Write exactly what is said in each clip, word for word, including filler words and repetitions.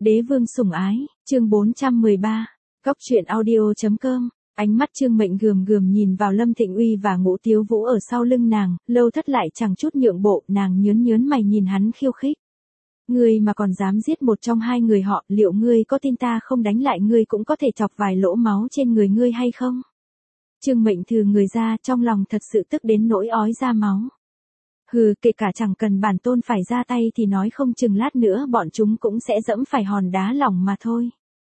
Đế vương sủng ái, chương bốn trăm mười ba, Cóc truyện audio.com. Ánh mắt Trương Mệnh gườm gườm nhìn vào Lâm Thịnh Uy và Ngũ Tiếu Vũ ở sau lưng nàng, Lâu Thất lại chẳng chút nhượng bộ, nàng nhớn nhớn mày nhìn hắn khiêu khích. Ngươi mà còn dám giết một trong hai người họ, liệu ngươi có tin ta không đánh lại ngươi cũng có thể chọc vài lỗ máu trên người ngươi hay không? Trương Mệnh thừ người ra, trong lòng thật sự tức đến nỗi ói ra máu. Hừ, kể cả chẳng cần bản tôn phải ra tay thì nói không chừng lát nữa bọn chúng cũng sẽ dẫm phải hòn đá lỏng mà thôi.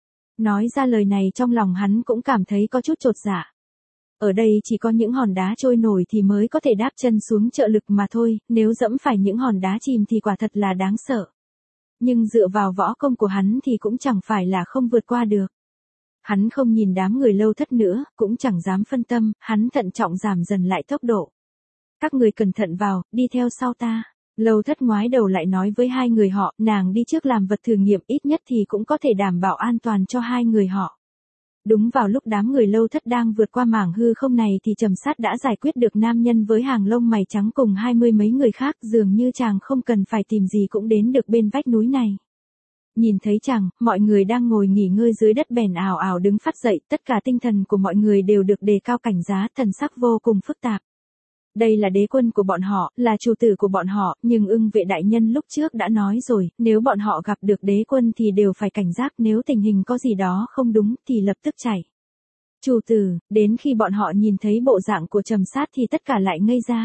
Nói ra lời này trong lòng hắn cũng cảm thấy có chút chột dạ. Ở đây chỉ có những hòn đá trôi nổi thì mới có thể đáp chân xuống trợ lực mà thôi, nếu dẫm phải những hòn đá chìm thì quả thật là đáng sợ. Nhưng dựa vào võ công của hắn thì cũng chẳng phải là không vượt qua được. Hắn không nhìn đám người Lâu Thất nữa, cũng chẳng dám phân tâm, hắn thận trọng giảm dần lại tốc độ. Các người cẩn thận vào, đi theo sau ta. Lâu Thất ngoái đầu lại nói với hai người họ, nàng đi trước làm vật thử nghiệm, ít nhất thì cũng có thể đảm bảo an toàn cho hai người họ. Đúng vào lúc đám người Lâu Thất đang vượt qua mảng hư không này thì Trầm Sát đã giải quyết được nam nhân với hàng lông mày trắng cùng hai mươi mấy người khác, dường như chàng không cần phải tìm gì cũng đến được bên vách núi này. Nhìn thấy chàng, mọi người đang ngồi nghỉ ngơi dưới đất bèn ào ào đứng phát dậy, tất cả tinh thần của mọi người đều được đề cao cảnh giá, thần sắc vô cùng phức tạp. Đây là đế quân của bọn họ, là chủ tử của bọn họ, nhưng Ưng Vệ đại nhân lúc trước đã nói rồi, nếu bọn họ gặp được đế quân thì đều phải cảnh giác, nếu tình hình có gì đó không đúng thì lập tức chạy. Chủ tử, đến khi bọn họ nhìn thấy bộ dạng của Trầm Sát thì tất cả lại ngây ra.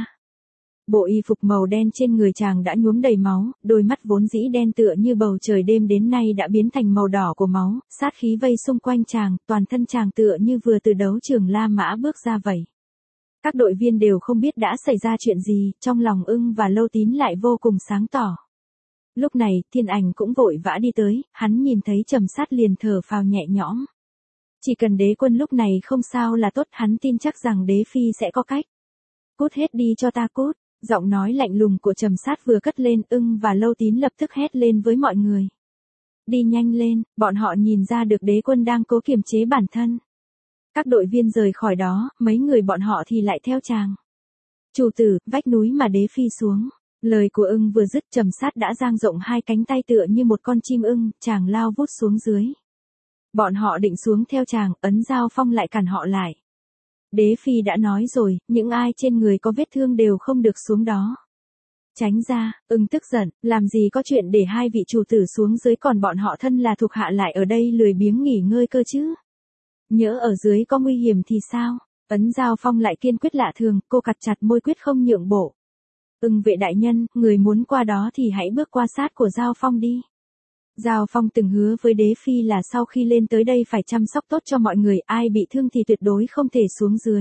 Bộ y phục màu đen trên người chàng đã nhuốm đầy máu, đôi mắt vốn dĩ đen tựa như bầu trời đêm đến nay đã biến thành màu đỏ của máu, sát khí vây xung quanh chàng, toàn thân chàng tựa như vừa từ đấu trường La Mã bước ra vậy. Các đội viên đều không biết đã xảy ra chuyện gì, trong lòng Ưng và Lâu Tín lại vô cùng sáng tỏ. Lúc này, Thiên Ảnh cũng vội vã đi tới, hắn nhìn thấy Trầm Sát liền thở phào nhẹ nhõm. Chỉ cần đế quân lúc này không sao là tốt, hắn tin chắc rằng đế phi sẽ có cách. Cút hết đi cho ta cút, giọng nói lạnh lùng của Trầm Sát vừa cất lên, Ưng và Lâu Tín lập tức hét lên với mọi người. Đi nhanh lên, bọn họ nhìn ra được đế quân đang cố kiềm chế bản thân. Các đội viên rời khỏi đó, mấy người bọn họ thì lại theo chàng. Chủ tử, vách núi mà đế phi xuống. Lời của Ưng vừa dứt, Trầm Sát đã dang rộng hai cánh tay tựa như một con chim ưng, chàng lao vút xuống dưới. Bọn họ định xuống theo chàng, Ấn Giao Phong lại cản họ lại. Đế phi đã nói rồi, những ai trên người có vết thương đều không được xuống đó. Tránh ra, Ưng tức giận, làm gì có chuyện để hai vị chủ tử xuống dưới còn bọn họ thân là thuộc hạ lại ở đây lười biếng nghỉ ngơi cơ chứ. Nhỡ ở dưới có nguy hiểm thì sao? Ấn Giao Phong lại kiên quyết lạ thường, cô cặt chặt môi quyết không nhượng bộ. Ưng Vệ đại nhân, người muốn qua đó thì hãy bước qua sát của Giao Phong đi. Giao Phong từng hứa với đế phi là sau khi lên tới đây phải chăm sóc tốt cho mọi người, ai bị thương thì tuyệt đối không thể xuống dưới.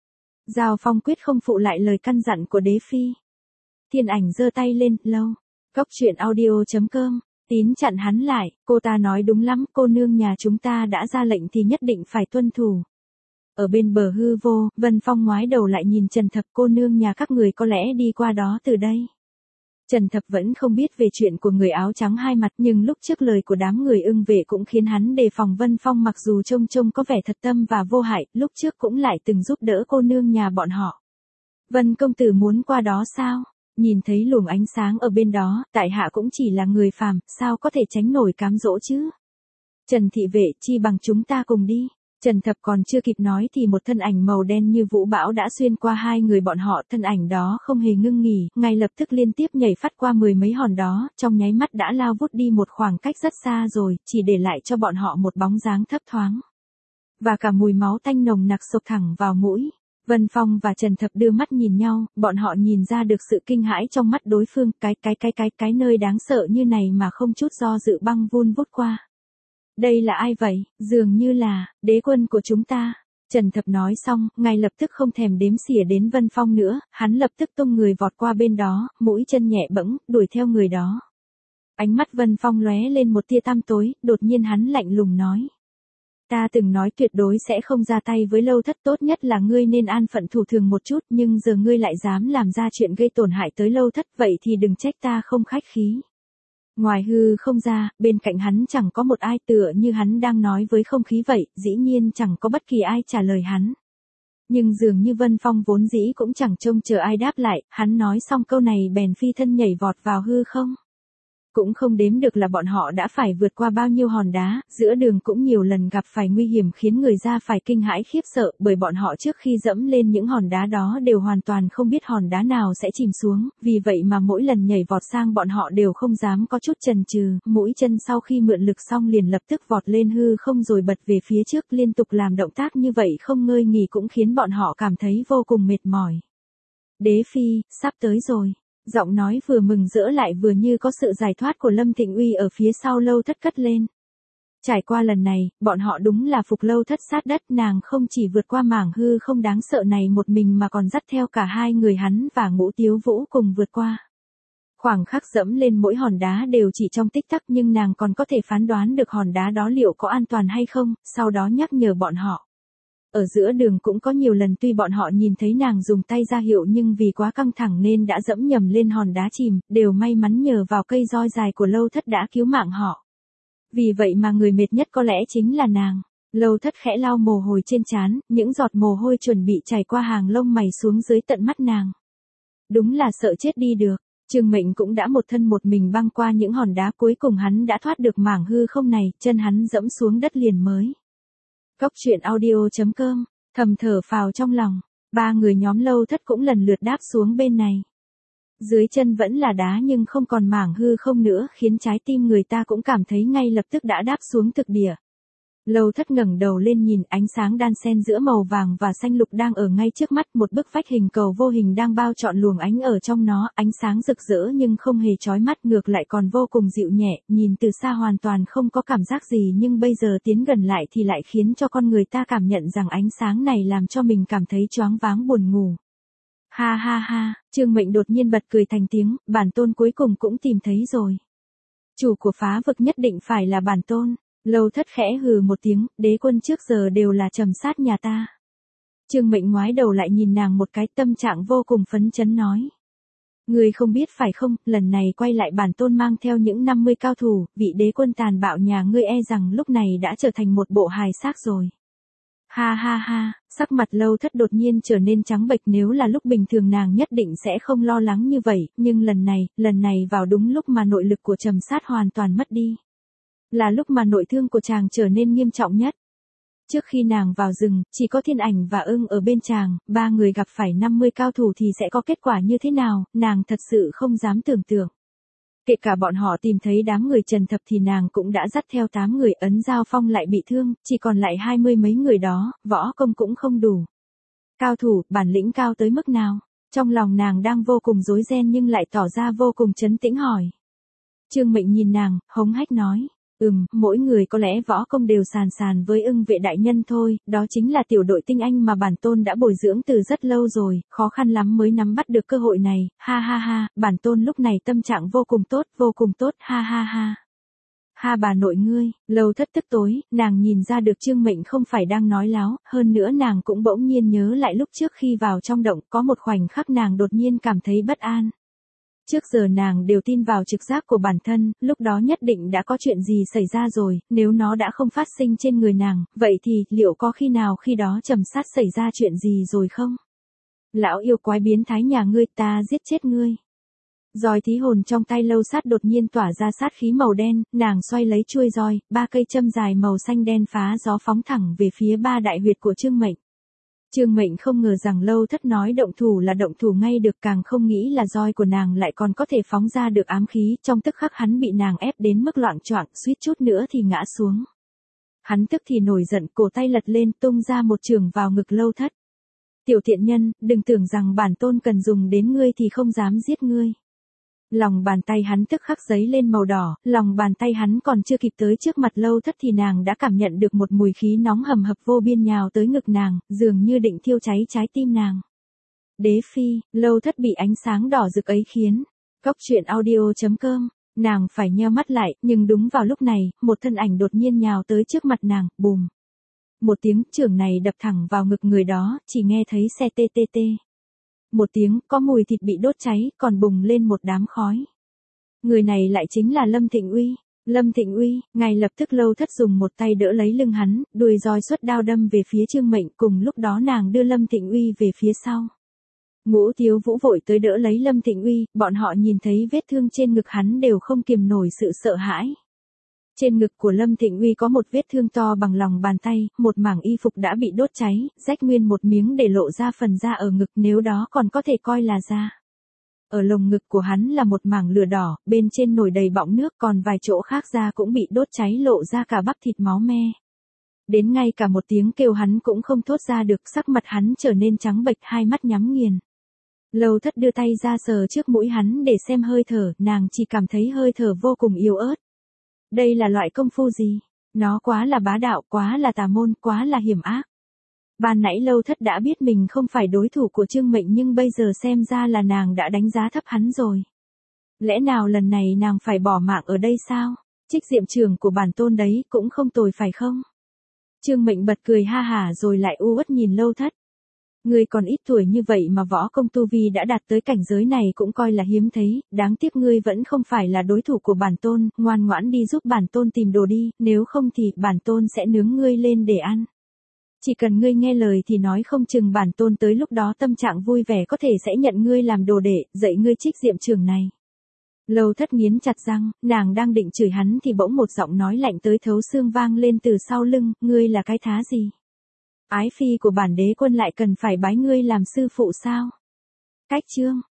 Giao Phong quyết không phụ lại lời căn dặn của đế phi. Thiên Ảnh giơ tay lên, Lâu. Cóc truyện audio.com. Tín chặn hắn lại, cô ta nói đúng lắm, cô nương nhà chúng ta đã ra lệnh thì nhất định phải tuân thủ. Ở bên bờ hư vô, Vân Phong ngoái đầu lại nhìn Trần Thập, cô nương nhà các người có lẽ đi qua đó từ đây. Trần Thập vẫn không biết về chuyện của người áo trắng hai mặt, nhưng lúc trước lời của đám người Ưng Vệ cũng khiến hắn đề phòng Vân Phong, mặc dù trông trông có vẻ thật tâm và vô hại, lúc trước cũng lại từng giúp đỡ cô nương nhà bọn họ. Vân công tử muốn qua đó sao? Nhìn thấy luồng ánh sáng ở bên đó, tại hạ cũng chỉ là người phàm, sao có thể tránh nổi cám dỗ chứ? Trần thị vệ, chi bằng chúng ta cùng đi. Trần Thập còn chưa kịp nói thì một thân ảnh màu đen như vũ bão đã xuyên qua hai người bọn họ, thân ảnh đó không hề ngưng nghỉ, ngay lập tức liên tiếp nhảy phát qua mười mấy hòn đó, trong nháy mắt đã lao vút đi một khoảng cách rất xa rồi, chỉ để lại cho bọn họ một bóng dáng thấp thoáng. Và cả mùi máu tanh nồng nặc xộc thẳng vào mũi. Vân Phong và Trần Thập đưa mắt nhìn nhau, bọn họ nhìn ra được sự kinh hãi trong mắt đối phương, cái cái cái cái cái nơi đáng sợ như này mà không chút do dự băng vun vút qua. Đây là ai vậy? Dường như là đế quân của chúng ta. Trần Thập nói xong, ngay lập tức không thèm đếm xỉa đến Vân Phong nữa, hắn lập tức tung người vọt qua bên đó, mũi chân nhẹ bẫng, đuổi theo người đó. Ánh mắt Vân Phong lóe lên một tia tăm tối, đột nhiên hắn lạnh lùng nói. Ta từng nói tuyệt đối sẽ không ra tay với Lâu Thất, tốt nhất là ngươi nên an phận thủ thường một chút, nhưng giờ ngươi lại dám làm ra chuyện gây tổn hại tới Lâu Thất, vậy thì đừng trách ta không khách khí. Ngoài hư không ra, bên cạnh hắn chẳng có một ai, tựa như hắn đang nói với không khí vậy, dĩ nhiên chẳng có bất kỳ ai trả lời hắn. Nhưng dường như Vân Phong vốn dĩ cũng chẳng trông chờ ai đáp lại, hắn nói xong câu này bèn phi thân nhảy vọt vào hư không. Cũng không đếm được là bọn họ đã phải vượt qua bao nhiêu hòn đá, giữa đường cũng nhiều lần gặp phải nguy hiểm khiến người ra phải kinh hãi khiếp sợ, bởi bọn họ trước khi dẫm lên những hòn đá đó đều hoàn toàn không biết hòn đá nào sẽ chìm xuống, vì vậy mà mỗi lần nhảy vọt sang bọn họ đều không dám có chút chần chừ, mũi chân sau khi mượn lực xong liền lập tức vọt lên hư không rồi bật về phía trước, liên tục làm động tác như vậy không ngơi nghỉ cũng khiến bọn họ cảm thấy vô cùng mệt mỏi. Đế phi, sắp tới rồi. Giọng nói vừa mừng rỡ lại vừa như có sự giải thoát của Lâm Thịnh Uy ở phía sau Lâu Thất cất lên. Trải qua lần này, bọn họ đúng là phục Lâu Thất sát đất, nàng không chỉ vượt qua mảng hư không đáng sợ này một mình mà còn dắt theo cả hai người hắn và Ngũ Tiếu Vũ cùng vượt qua. Khoảng khắc dẫm lên mỗi hòn đá đều chỉ trong tích tắc nhưng nàng còn có thể phán đoán được hòn đá đó liệu có an toàn hay không, sau đó nhắc nhở bọn họ. Ở giữa đường cũng có nhiều lần tuy bọn họ nhìn thấy nàng dùng tay ra hiệu nhưng vì quá căng thẳng nên đã dẫm nhầm lên hòn đá chìm, đều may mắn nhờ vào cây roi dài của Lâu Thất đã cứu mạng họ. Vì vậy mà người mệt nhất có lẽ chính là nàng. Lâu Thất khẽ lau mồ hôi trên trán, những giọt mồ hôi chuẩn bị chảy qua hàng lông mày xuống dưới tận mắt nàng. Đúng là sợ chết đi được. Trương Mệnh cũng đã một thân một mình băng qua những hòn đá, cuối cùng hắn đã thoát được mảng hư không này, chân hắn dẫm xuống đất liền mới. Cốc truyện audio chấm com, thầm thở phào trong lòng, ba người nhóm Lâu Thất cũng lần lượt đáp xuống bên này. Dưới chân vẫn là đá nhưng không còn mảng hư không nữa, khiến trái tim người ta cũng cảm thấy ngay lập tức đã đáp xuống thực địa. Lâu Thất ngẩng đầu lên nhìn ánh sáng đan xen giữa màu vàng và xanh lục đang ở ngay trước mắt, một bức vách hình cầu vô hình đang bao trọn luồng ánh ở trong nó, ánh sáng rực rỡ nhưng không hề chói mắt, ngược lại còn vô cùng dịu nhẹ, nhìn từ xa hoàn toàn không có cảm giác gì nhưng bây giờ tiến gần lại thì lại khiến cho con người ta cảm nhận rằng ánh sáng này làm cho mình cảm thấy choáng váng buồn ngủ. Ha ha ha, Trương Mệnh đột nhiên bật cười thành tiếng, bản tôn cuối cùng cũng tìm thấy rồi. Chủ của phá vực nhất định phải là bản tôn. Lâu Thất khẽ hừ một tiếng, đế quân trước giờ đều là trầm sát nhà ta. Trương Mệnh ngoái đầu lại nhìn nàng một cái, tâm trạng vô cùng phấn chấn nói. Ngươi không biết phải không, lần này quay lại bản tôn mang theo những năm mươi cao thủ, vị đế quân tàn bạo nhà ngươi e rằng lúc này đã trở thành một bộ hài xác rồi. Ha ha ha, sắc mặt Lâu Thất đột nhiên trở nên trắng bệch, nếu là lúc bình thường nàng nhất định sẽ không lo lắng như vậy, nhưng lần này, lần này vào đúng lúc mà nội lực của trầm sát hoàn toàn mất đi. Là lúc mà nội thương của chàng trở nên nghiêm trọng nhất. Trước khi nàng vào rừng, chỉ có Thiên Ảnh và Ưng ở bên chàng, ba người gặp phải năm mươi cao thủ thì sẽ có kết quả như thế nào, nàng thật sự không dám tưởng tượng. Kể cả bọn họ tìm thấy đám người Trần Thập thì nàng cũng đã dắt theo tám người, Ấn Giao Phong lại bị thương, chỉ còn lại hai mươi mấy người đó, võ công cũng không đủ. Cao thủ, bản lĩnh cao tới mức nào? Trong lòng nàng đang vô cùng rối ren nhưng lại tỏ ra vô cùng trấn tĩnh hỏi. Trương Mệnh nhìn nàng, hống hách nói. Ừm, mỗi người có lẽ võ công đều sàn sàn với Ưng vệ đại nhân thôi, đó chính là tiểu đội tinh anh mà bản tôn đã bồi dưỡng từ rất lâu rồi, khó khăn lắm mới nắm bắt được cơ hội này, ha ha ha, bản tôn lúc này tâm trạng vô cùng tốt, vô cùng tốt, ha ha ha. Ha bà nội ngươi, Lâu Thất tức tối, nàng nhìn ra được Trương Mệnh không phải đang nói láo, hơn nữa nàng cũng bỗng nhiên nhớ lại lúc trước khi vào trong động, có một khoảnh khắc nàng đột nhiên cảm thấy bất an. Trước giờ nàng đều tin vào trực giác của bản thân, lúc đó nhất định đã có chuyện gì xảy ra rồi, nếu nó đã không phát sinh trên người nàng, vậy thì liệu có khi nào khi đó trầm sát xảy ra chuyện gì rồi không? Lão yêu quái biến thái nhà ngươi, ta giết chết ngươi. Roi thí hồn trong tay Lâu Sát đột nhiên tỏa ra sát khí màu đen, nàng xoay lấy chuôi roi, ba cây châm dài màu xanh đen phá gió phóng thẳng về phía ba đại huyệt của Trương Mệnh. Trương Mệnh không ngờ rằng Lâu Thất nói động thủ là động thủ ngay được, càng không nghĩ là roi của nàng lại còn có thể phóng ra được ám khí, trong tức khắc hắn bị nàng ép đến mức loạng choạng, suýt chút nữa thì ngã xuống. Hắn tức thì nổi giận, cổ tay lật lên tung ra một chưởng vào ngực Lâu Thất. Tiểu thiện nhân, đừng tưởng rằng bản tôn cần dùng đến ngươi thì không dám giết ngươi. Lòng bàn tay hắn tức khắc giấy lên màu đỏ, lòng bàn tay hắn còn chưa kịp tới trước mặt Lâu Thất thì nàng đã cảm nhận được một mùi khí nóng hầm hập vô biên nhào tới ngực nàng, dường như định thiêu cháy trái tim nàng. Đế phi, Lâu Thất bị ánh sáng đỏ rực ấy khiến. Cốc truyện audio chấm com, nàng phải nheo mắt lại, nhưng đúng vào lúc này, một thân ảnh đột nhiên nhào tới trước mặt nàng, bùm. Một tiếng chưởng này đập thẳng vào ngực người đó, chỉ nghe thấy xe tê tê tê. Một tiếng, có mùi thịt bị đốt cháy, còn bùng lên một đám khói. Người này lại chính là Lâm Thịnh Uy. Lâm Thịnh Uy, ngay lập tức Lâu Thất dùng một tay đỡ lấy lưng hắn, đuôi roi xuất đao đâm về phía Trương Mệnh, cùng lúc đó nàng đưa Lâm Thịnh Uy về phía sau. Ngũ Tiếu Vũ vội tới đỡ lấy Lâm Thịnh Uy, bọn họ nhìn thấy vết thương trên ngực hắn đều không kiềm nổi sự sợ hãi. Trên ngực của Lâm Thịnh Uy có một vết thương to bằng lòng bàn tay, một mảng y phục đã bị đốt cháy, rách nguyên một miếng để lộ ra phần da ở ngực, nếu đó còn có thể coi là da. Ở lồng ngực của hắn là một mảng lửa đỏ, bên trên nổi đầy bọng nước, còn vài chỗ khác da cũng bị đốt cháy lộ ra cả bắp thịt máu me. Đến ngay cả một tiếng kêu hắn cũng không thốt ra được, sắc mặt hắn trở nên trắng bệch, hai mắt nhắm nghiền. Lâu Thất đưa tay ra sờ trước mũi hắn để xem hơi thở, nàng chỉ cảm thấy hơi thở vô cùng yếu ớt. Đây là loại công phu gì? Nó quá là bá đạo, quá là tà môn, quá là hiểm ác. Ban nãy Lâu Thất đã biết mình không phải đối thủ của Trương Mệnh, nhưng bây giờ xem ra là nàng đã đánh giá thấp hắn rồi. Lẽ nào lần này nàng phải bỏ mạng ở đây sao? Trích Diệm trưởng của bản tôn đấy cũng không tồi phải không? Trương Mệnh bật cười ha hả rồi lại u uất nhìn Lâu Thất. Ngươi còn ít tuổi như vậy mà võ công tu vi đã đạt tới cảnh giới này cũng coi là hiếm thấy, đáng tiếc ngươi vẫn không phải là đối thủ của bản tôn, ngoan ngoãn đi giúp bản tôn tìm đồ đi, nếu không thì bản tôn sẽ nướng ngươi lên để ăn. Chỉ cần ngươi nghe lời thì nói không chừng bản tôn tới lúc đó tâm trạng vui vẻ có thể sẽ nhận ngươi làm đồ đệ, dạy ngươi Trích Diệm trưởng này. Lâu Thất nghiến chặt răng, nàng đang định chửi hắn thì bỗng một giọng nói lạnh tới thấu xương vang lên từ sau lưng, ngươi là cái thá gì? Ái phi của bản đế quân lại cần phải bái ngươi làm sư phụ sao? Cách chương